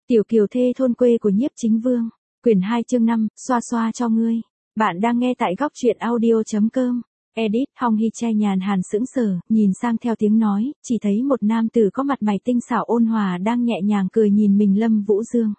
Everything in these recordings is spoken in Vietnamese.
Tiểu kiều thê thôn quê của Nhiếp Chính Vương, quyển 2 chương 5, xoa xoa cho ngươi. Bạn đang nghe tại góc truyện audio.com. Edit, Hong Hee Chae nhàn hàn sững sờ, nhìn sang theo tiếng nói, chỉ thấy một nam tử có mặt mày tinh xảo ôn hòa đang nhẹ nhàng cười nhìn mình Lâm Vũ Dương.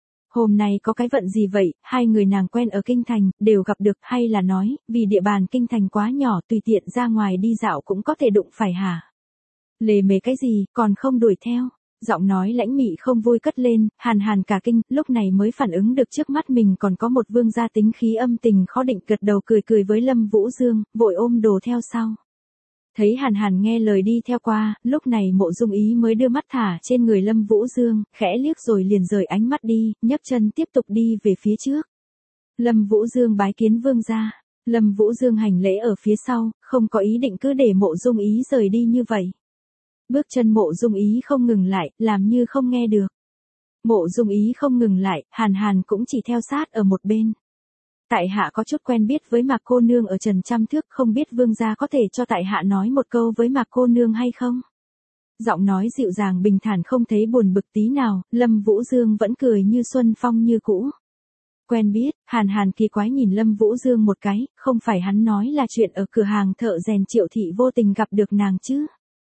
Hôm nay có cái vận gì vậy, hai người nàng quen ở Kinh Thành, đều gặp được, hay là nói, vì địa bàn Kinh Thành quá nhỏ tùy tiện ra ngoài đi dạo cũng có thể đụng phải hả? Lề mề cái gì, còn không đuổi theo. Giọng nói lãnh mị không vui cất lên, hàn hàn cả kinh, lúc này mới phản ứng được trước mắt mình còn có một vương gia tính khí âm tình khó định, gật đầu cười cười với Lâm Vũ Dương, vội ôm đồ theo sau. Thấy hàn hàn nghe lời đi theo qua, lúc này Mộ Dung Ý mới đưa mắt thả trên người Lâm Vũ Dương, khẽ liếc rồi liền rời ánh mắt đi, nhấc chân tiếp tục đi về phía trước. Lâm Vũ Dương bái kiến vương gia. Lâm Vũ Dương hành lễ ở phía sau, không có ý định cứ để Mộ Dung Ý rời đi như vậy. Bước chân Mộ Dung Ý không ngừng lại, làm như không nghe được. Mộ Dung Ý không ngừng lại, hàn hàn cũng chỉ theo sát ở một bên. Tại hạ có chút quen biết với Mạc cô nương ở Trần Trăm Thước, không biết vương gia có thể cho tại hạ nói một câu với Mạc cô nương hay không? Giọng nói dịu dàng bình thản không thấy buồn bực tí nào, Lâm Vũ Dương vẫn cười như xuân phong như cũ. Quen biết, hàn hàn kỳ quái nhìn Lâm Vũ Dương một cái, không phải hắn nói là chuyện ở cửa hàng thợ rèn Triệu thị vô tình gặp được nàng chứ?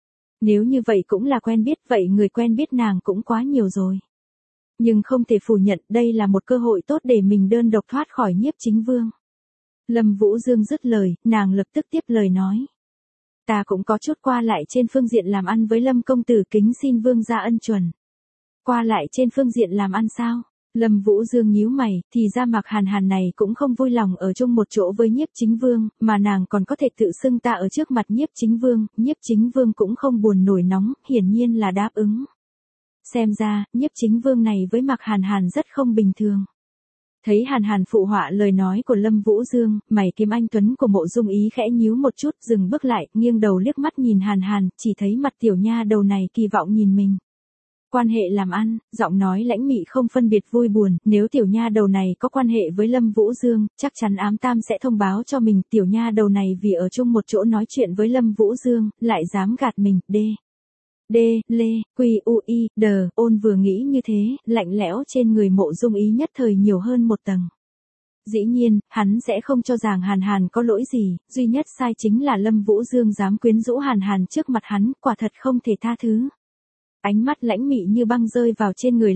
Nếu như vậy cũng là quen biết, vậy người quen biết nàng cũng quá nhiều rồi. Nhưng không thể phủ nhận đây là một cơ hội tốt để mình đơn độc thoát khỏi Nhiếp Chính Vương. Lâm Vũ Dương dứt lời, nàng lập tức tiếp lời nói. Ta cũng có chút qua lại trên phương diện làm ăn với Lâm công tử, kính xin vương gia ân chuẩn. Qua lại trên phương diện làm ăn sao? Lâm Vũ Dương nhíu mày, thì ra Mạc hàn hàn này cũng không vui lòng ở chung một chỗ với Nhiếp Chính Vương, mà nàng còn có thể tự xưng ta ở trước mặt Nhiếp Chính Vương cũng không buồn nổi nóng, hiển nhiên là đáp ứng. Xem ra, Nhiếp Chính Vương này với Mạc hàn hàn rất không bình thường. Thấy hàn hàn phụ họa lời nói của Lâm Vũ Dương, mày kiếm anh tuấn của Mộ Dung Ý khẽ nhíu một chút, dừng bước lại, nghiêng đầu liếc mắt nhìn hàn hàn, chỉ thấy mặt tiểu nha đầu này kỳ vọng nhìn mình. Quan hệ làm ăn, giọng nói lãnh mị không phân biệt vui buồn, nếu tiểu nha đầu này có quan hệ với Lâm Vũ Dương, chắc chắn ám tam sẽ thông báo cho mình, tiểu nha đầu này vì ở chung một chỗ nói chuyện với Lâm Vũ Dương, lại dám gạt mình, ôn vừa nghĩ như thế, lạnh lẽo trên người Mộ Dung Ý nhất thời nhiều hơn một tầng. Dĩ nhiên, hắn sẽ không cho rằng hàn hàn có lỗi gì, duy nhất sai chính là Lâm Vũ Dương dám quyến rũ hàn hàn trước mặt hắn, quả thật không thể tha thứ. Ánh mắt lãnh mị như băng rơi vào trên người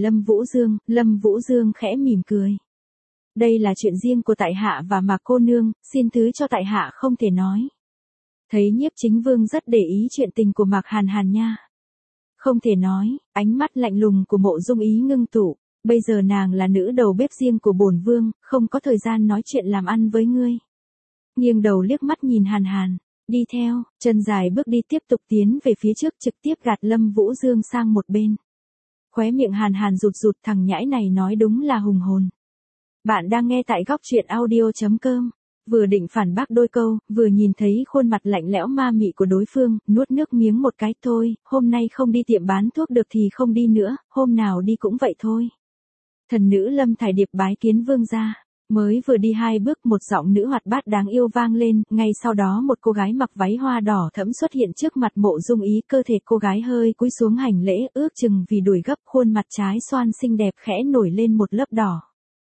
Lâm Vũ Dương khẽ mỉm cười. Đây là chuyện riêng của tại hạ và Mạc cô nương, xin thứ cho tại hạ không thể nói. Thấy Nhiếp Chính Vương rất để ý chuyện tình của Mạc hàn hàn nha. Không thể nói, ánh mắt lạnh lùng của Mộ Dung Ý ngưng tụ, bây giờ nàng là nữ đầu bếp riêng của bổn vương, không có thời gian nói chuyện làm ăn với ngươi. Nghiêng đầu liếc mắt nhìn hàn hàn. Đi theo, chân dài bước đi tiếp tục tiến về phía trước, trực tiếp gạt Lâm Vũ Dương sang một bên. Khóe miệng hàn hàn rụt rụt, thằng nhãi này nói đúng là hùng hồn. Bạn đang nghe tại góc truyện audio.com. Vừa định phản bác đôi câu, vừa nhìn thấy khuôn mặt lạnh lẽo ma mị của đối phương, nuốt nước miếng một cái, thôi, hôm nay không đi tiệm bán thuốc được thì không đi nữa, hôm nào đi cũng vậy thôi. Thần nữ Lâm Thải Điệp bái kiến vương gia. Mới vừa đi 2 bước, một giọng nữ hoạt bát đáng yêu vang lên, ngay sau đó một cô gái mặc váy hoa đỏ thẫm xuất hiện trước mặt Mộ Dung Ý, cơ thể cô gái hơi cúi xuống hành lễ, ước chừng vì đuổi gấp, khuôn mặt trái xoan xinh đẹp khẽ nổi lên một lớp đỏ.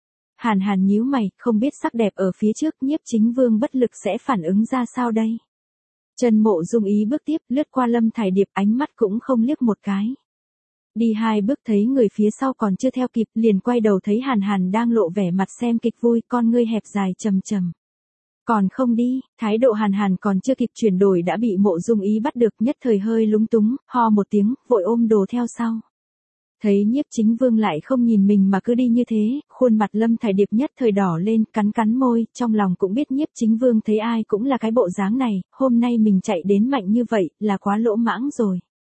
Hàn hàn nhíu mày, không biết sắc đẹp ở phía trước Nhiếp Chính Vương bất lực sẽ phản ứng ra sao đây. Chân Mộ Dung Ý bước tiếp, lướt qua Lâm Thải Điệp, ánh mắt cũng không liếc một cái. Đi 2 bước thấy người phía sau còn chưa theo kịp, liền quay đầu thấy hàn hàn đang lộ vẻ mặt xem kịch vui, con ngươi hẹp dài trầm trầm. Còn không đi, thái độ hàn hàn còn chưa kịp chuyển đổi đã bị Mộ Dung Ý bắt được, nhất thời hơi lúng túng, ho một tiếng, vội ôm đồ theo sau. Thấy Nhiếp Chính Vương lại không nhìn mình mà cứ đi như thế, khuôn mặt Lâm Thải Điệp nhất thời đỏ lên, cắn môi, trong lòng cũng biết Nhiếp Chính Vương thấy ai cũng là cái bộ dáng này, hôm nay mình chạy đến mạnh như vậy, là quá lỗ mãng rồi.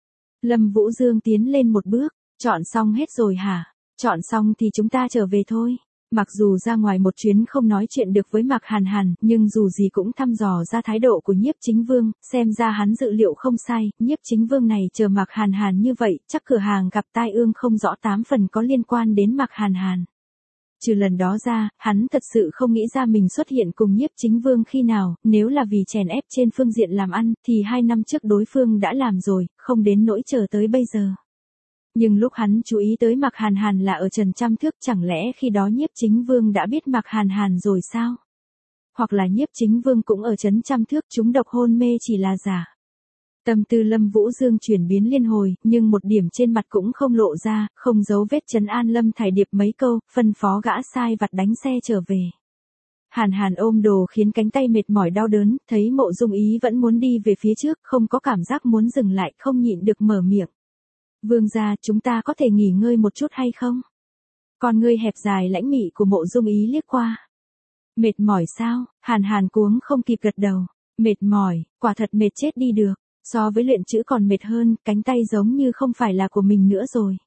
Lâm Vũ Dương tiến lên một bước, chọn xong hết rồi hả? Chọn xong thì chúng ta trở về thôi. Mặc dù ra ngoài một chuyến không nói chuyện được với Mạc hàn hàn, nhưng dù gì cũng thăm dò ra thái độ của Nhiếp Chính Vương, xem ra hắn dự liệu không sai, Nhiếp Chính Vương này chờ Mạc hàn hàn như vậy, chắc cửa hàng gặp tai ương không rõ 8 phần có liên quan đến Mạc hàn hàn. Trừ lần đó ra, hắn thật sự không nghĩ ra mình xuất hiện cùng Nhiếp Chính Vương khi nào, nếu là vì chèn ép trên phương diện làm ăn, thì 2 năm trước đối phương đã làm rồi, không đến nỗi chờ tới bây giờ. Nhưng lúc hắn chú ý tới Mạc Hàn Hàn là ở Trần Trăm Thước, chẳng lẽ khi đó Nhiếp Chính Vương đã biết Mạc Hàn Hàn rồi sao? Hoặc là Nhiếp Chính Vương cũng ở Trấn Trăm Thước, trúng độc hôn mê chỉ là giả. Tâm tư Lâm Vũ Dương chuyển biến liên hồi, nhưng một điểm trên mặt cũng không lộ ra, không giấu vết trấn an Lâm Thải Điệp mấy câu, phân phó gã sai vặt đánh xe trở về. Hàn Hàn ôm đồ khiến cánh tay mệt mỏi đau đớn, thấy Mộ Dung Ý vẫn muốn đi về phía trước, không có cảm giác muốn dừng lại, không nhịn được mở miệng. Vương gia, chúng ta có thể nghỉ ngơi một chút hay không? Con ngươi hẹp dài lãnh mị của Mộ Dung Ý liếc qua. Mệt mỏi sao? Hàn Hàn cuống không kịp gật đầu. Mệt mỏi, quả thật mệt chết đi được. So với luyện chữ còn mệt hơn, cánh tay giống như không phải là của mình nữa rồi.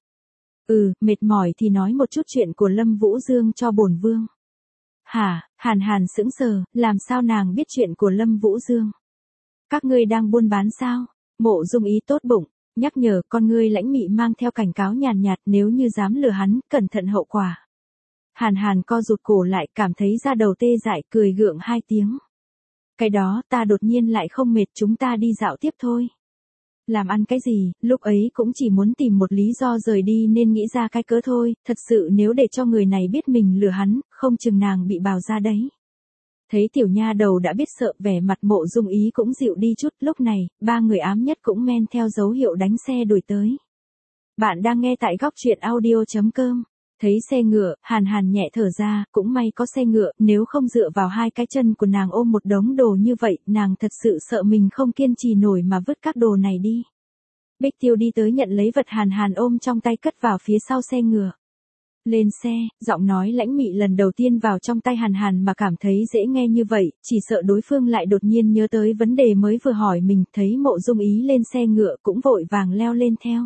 Mệt mỏi thì nói một chút chuyện của Lâm Vũ Dương cho bổn vương. Hả? Hàn Hàn sững sờ, làm sao nàng biết chuyện của Lâm Vũ Dương? Các ngươi đang buôn bán sao? Mộ Dung Ý tốt bụng, nhắc nhở, con ngươi lãnh mị mang theo cảnh cáo nhàn nhạt, nếu như dám lừa hắn, cẩn thận hậu quả. Hàn Hàn co rụt cổ lại, cảm thấy da đầu tê dại, cười gượng 2 tiếng. Cái đó, ta đột nhiên lại không mệt, chúng ta đi dạo tiếp thôi. Làm ăn cái gì, lúc ấy cũng chỉ muốn tìm một lý do rời đi nên nghĩ ra cái cớ thôi, thật sự nếu để cho người này biết mình lừa hắn, không chừng nàng bị bào ra đấy. Thấy tiểu nha đầu đã biết sợ, vẻ mặt Mộ Dung Ý cũng dịu đi chút, lúc này, 3 người ám nhất cũng men theo dấu hiệu đánh xe đuổi tới. Bạn đang nghe tại góc truyện audio.com. Thấy xe ngựa, Hàn Hàn nhẹ thở ra, cũng may có xe ngựa, nếu không dựa vào 2 cái chân của nàng ôm một đống đồ như vậy, nàng thật sự sợ mình không kiên trì nổi mà vứt các đồ này đi. Bích Tiêu đi tới nhận lấy vật Hàn Hàn ôm trong tay cất vào phía sau xe ngựa. Lên xe, giọng nói lãnh mị lần đầu tiên vào trong tay Hàn Hàn mà cảm thấy dễ nghe như vậy, chỉ sợ đối phương lại đột nhiên nhớ tới vấn đề mới vừa hỏi mình, thấy Mộ Dung Ý lên xe ngựa cũng vội vàng leo lên theo.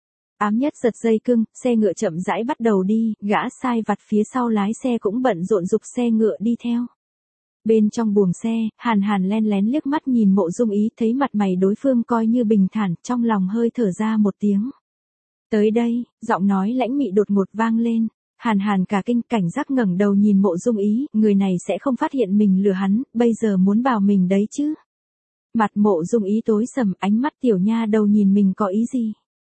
Ám nhất giật dây cưng, xe ngựa chậm rãi bắt đầu đi, gã sai vặt phía sau lái xe cũng bận rộn giục xe ngựa đi theo. Bên trong buồng xe, Hàn Hàn len lén liếc mắt nhìn Mộ Dung Ý, thấy mặt mày đối phương coi như bình thản, trong lòng hơi thở ra một tiếng. Tới đây, giọng nói lãnh mị đột ngột vang lên. Hàn Hàn cả kinh, cảnh giác ngẩng đầu nhìn Mộ Dung Ý, người này sẽ không phát hiện mình lừa hắn, bây giờ muốn bảo mình đấy chứ. Mặt Mộ Dung Ý tối sầm, ánh mắt tiểu nha đầu nhìn mình có ý gì?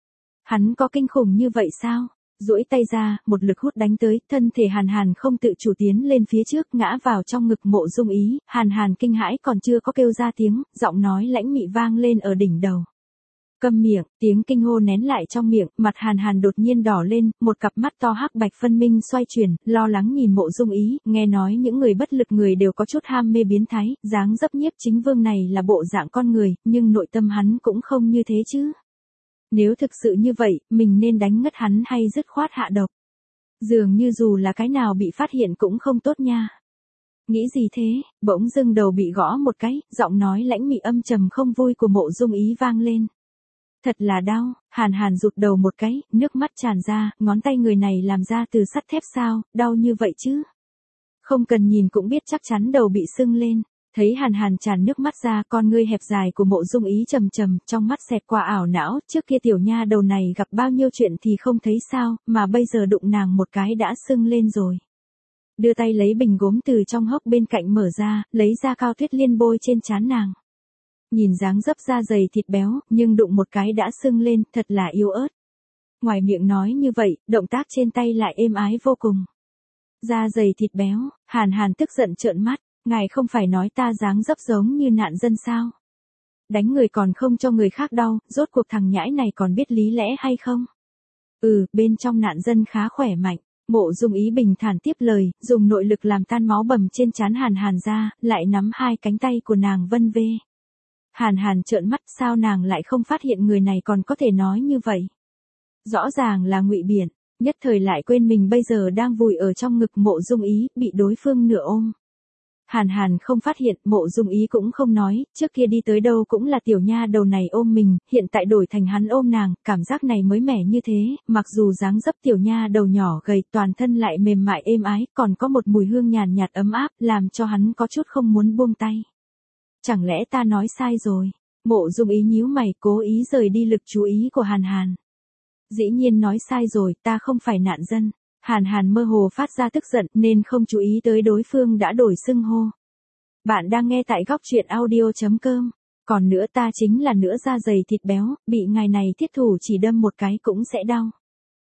Hắn có kinh khủng như vậy sao? Duỗi tay ra, một lực hút đánh tới, thân thể Hàn Hàn không tự chủ tiến lên phía trước, ngã vào trong ngực Mộ Dung Ý, Hàn Hàn kinh hãi còn chưa có kêu ra tiếng, giọng nói lãnh mị vang lên ở đỉnh đầu. Câm miệng, tiếng kinh hô nén lại trong miệng, mặt Hàn Hàn đột nhiên đỏ lên, một cặp mắt to hắc bạch phân minh xoay chuyển, lo lắng nhìn Mộ Dung Ý, nghe nói những người bất lực người đều có chút ham mê biến thái, dáng dấp Nhiếp Chính Vương này là bộ dạng con người, nhưng nội tâm hắn cũng không như thế chứ. Nếu thực sự như vậy, mình nên đánh ngất hắn hay dứt khoát hạ độc? Dường như dù là cái nào bị phát hiện cũng không tốt nha. Nghĩ gì thế, bỗng dưng đầu bị gõ một cái, giọng nói lãnh mị âm trầm không vui của Mộ Dung Ý vang lên. Thật là đau, Hàn Hàn rụt đầu một cái, nước mắt tràn ra, ngón tay người này làm ra từ sắt thép sao, đau như vậy chứ? Không cần nhìn cũng biết chắc chắn đầu bị sưng lên. Thấy Hàn Hàn tràn nước mắt ra, con ngươi hẹp dài của Mộ Dung Ý trầm trầm, trong mắt xẹt qua ảo não, trước kia tiểu nha đầu này gặp bao nhiêu chuyện thì không thấy sao, mà bây giờ đụng nàng một cái đã sưng lên rồi. Đưa tay lấy bình gốm từ trong hốc bên cạnh mở ra, lấy ra Cao Tuyết Liên bôi trên trán nàng. Nhìn dáng dấp da dày thịt béo, nhưng đụng một cái đã sưng lên, thật là yếu ớt. Ngoài miệng nói như vậy, động tác trên tay lại êm ái vô cùng. Da dày thịt béo, Hàn Hàn tức giận trợn mắt. Ngài không phải nói ta dáng dấp giống như nạn dân sao? Đánh người còn không cho người khác đau, rốt cuộc thằng nhãi này còn biết lý lẽ hay không? Bên trong nạn dân khá khỏe mạnh. Mộ Dung Ý bình thản tiếp lời, dùng nội lực làm tan máu bầm trên trán Hàn Hàn ra, lại nắm 2 cánh tay của nàng vân vê. Hàn Hàn trợn mắt, sao nàng lại không phát hiện người này còn có thể nói như vậy? Rõ ràng là ngụy biện, nhất thời lại quên mình bây giờ đang vùi ở trong ngực Mộ Dung Ý, bị đối phương nửa ôm. Hàn Hàn không phát hiện, Mộ Dung Ý cũng không nói, trước kia đi tới đâu cũng là tiểu nha đầu này ôm mình, hiện tại đổi thành hắn ôm nàng, cảm giác này mới mẻ như thế, mặc dù dáng dấp tiểu nha đầu nhỏ gầy, toàn thân lại mềm mại êm ái, còn có một mùi hương nhàn nhạt ấm áp, làm cho hắn có chút không muốn buông tay. Chẳng lẽ ta nói sai rồi? Mộ Dung Ý nhíu mày, cố ý rời đi lực chú ý của Hàn Hàn. Dĩ nhiên nói sai rồi, ta không phải nạn dân. Hàn Hàn mơ hồ phát ra tức giận nên không chú ý tới đối phương đã đổi xưng hô. Bạn đang nghe tại góc truyện audio.com. Còn nữa ta chính là nữa da dày thịt béo, bị ngài này thiết thủ chỉ đâm một cái cũng sẽ đau.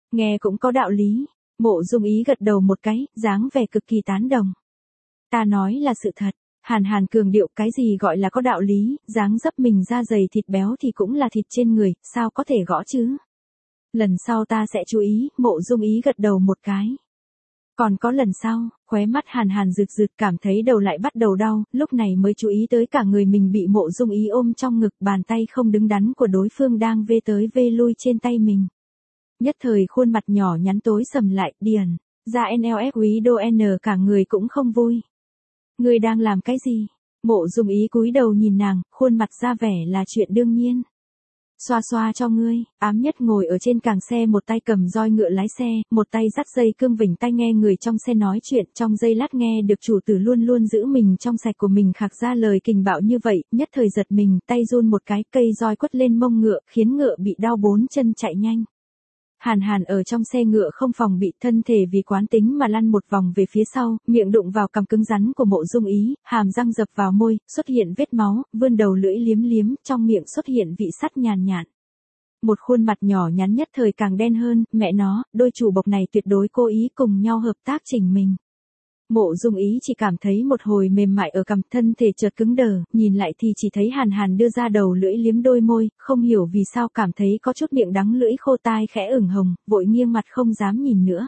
Nghe cũng có đạo lý. Mộ Dung Ý gật đầu một cái, dáng vẻ cực kỳ tán đồng. Ta nói là sự thật. Hàn Hàn cường điệu, cái gì gọi là có đạo lý, dáng dấp mình da dày thịt béo thì cũng là thịt trên người, sao có thể gõ chứ? Lần sau ta sẽ chú ý. Mộ Dung Ý gật đầu một cái. Còn có lần sau, khóe mắt Hàn Hàn rực rực, cảm thấy đầu lại bắt đầu đau, lúc này mới chú ý tới cả người mình bị Mộ Dung Ý ôm trong ngực, bàn tay không đứng đắn của đối phương đang vê tới vê lui trên tay mình. Nhất thời khuôn mặt nhỏ nhắn tối sầm lại, điền, ra NLF quý đô N, cả người cũng không vui. Người đang làm cái gì? Mộ Dung Ý cúi đầu nhìn nàng, khuôn mặt ra vẻ là chuyện đương nhiên. Xoa xoa cho ngươi. Ám Nhất ngồi ở trên càng xe, một tay cầm roi ngựa lái xe, một tay dắt dây cương vỉnh tai nghe người trong xe nói chuyện, trong giây lát nghe được chủ tử luôn luôn giữ mình trong sạch của mình khạc ra lời kình bạo như vậy, nhất thời giật mình, tay run một cái, cây roi quất lên mông ngựa, khiến ngựa bị đau bốn chân chạy nhanh. Hàn Hàn ở trong xe ngựa không phòng bị, thân thể vì quán tính mà lăn một vòng về phía sau, miệng đụng vào cằm cứng rắn của Mộ Dung Ý, hàm răng dập vào môi, xuất hiện vết máu, vươn đầu lưỡi liếm liếm, trong miệng xuất hiện vị sắt nhàn nhạt. Một khuôn mặt nhỏ nhắn nhất thời càng đen hơn, mẹ nó, đôi chủ bộc này tuyệt đối cố ý cùng nhau hợp tác chỉnh mình. Mộ Dung Ý chỉ cảm thấy một hồi mềm mại ở cằm, thân thể chợt cứng đờ, nhìn lại thì chỉ thấy Hàn Hàn đưa ra đầu lưỡi liếm đôi môi, không hiểu vì sao cảm thấy có chút miệng đắng lưỡi khô, tai khẽ ửng hồng, vội nghiêng mặt không dám nhìn nữa.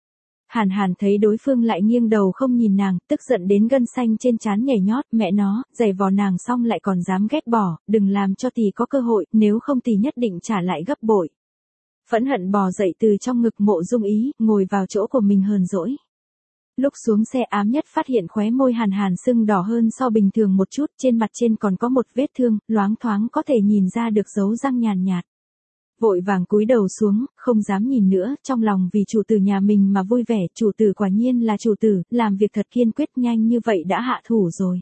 Hàn Hàn thấy đối phương lại nghiêng đầu không nhìn nàng, tức giận đến gân xanh trên trán nhảy nhót, mẹ nó, giày vò nàng xong lại còn dám ghét bỏ, đừng làm cho tỷ có cơ hội, nếu không tỷ nhất định trả lại gấp bội. Phẫn hận bò dậy từ trong ngực Mộ Dung Ý, ngồi vào chỗ của mình hờn dỗi. Lúc xuống xe, Ám Nhất phát hiện khóe môi Hàn Hàn sưng đỏ hơn so bình thường một chút, trên mặt trên còn có một vết thương, loáng thoáng có thể nhìn ra được dấu răng nhàn nhạt. Vội vàng cúi đầu xuống, không dám nhìn nữa, trong lòng vì chủ tử nhà mình mà vui vẻ, chủ tử quả nhiên là chủ tử, làm việc thật kiên quyết, nhanh như vậy đã hạ thủ rồi.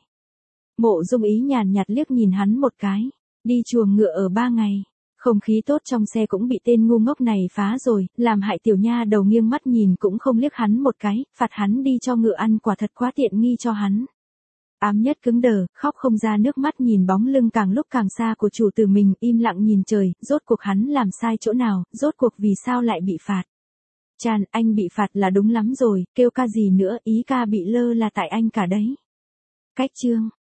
Mộ Dung Ý nhàn nhạt liếc nhìn hắn một cái, đi chuồng ngựa ở 3 ngày. Không khí tốt trong xe cũng bị tên ngu ngốc này phá rồi, làm hại tiểu nha đầu nghiêng mắt nhìn cũng không liếc hắn một cái, phạt hắn đi cho ngựa ăn, quả thật quá tiện nghi cho hắn. Ám Nhất cứng đờ, khóc không ra nước mắt, nhìn bóng lưng càng lúc càng xa của chủ tử mình, im lặng nhìn trời, rốt cuộc hắn làm sai chỗ nào, rốt cuộc vì sao lại bị phạt. Chan, anh bị phạt là đúng lắm rồi, kêu ca gì nữa, ý ca bị lơ là tại anh cả đấy. Cách chương.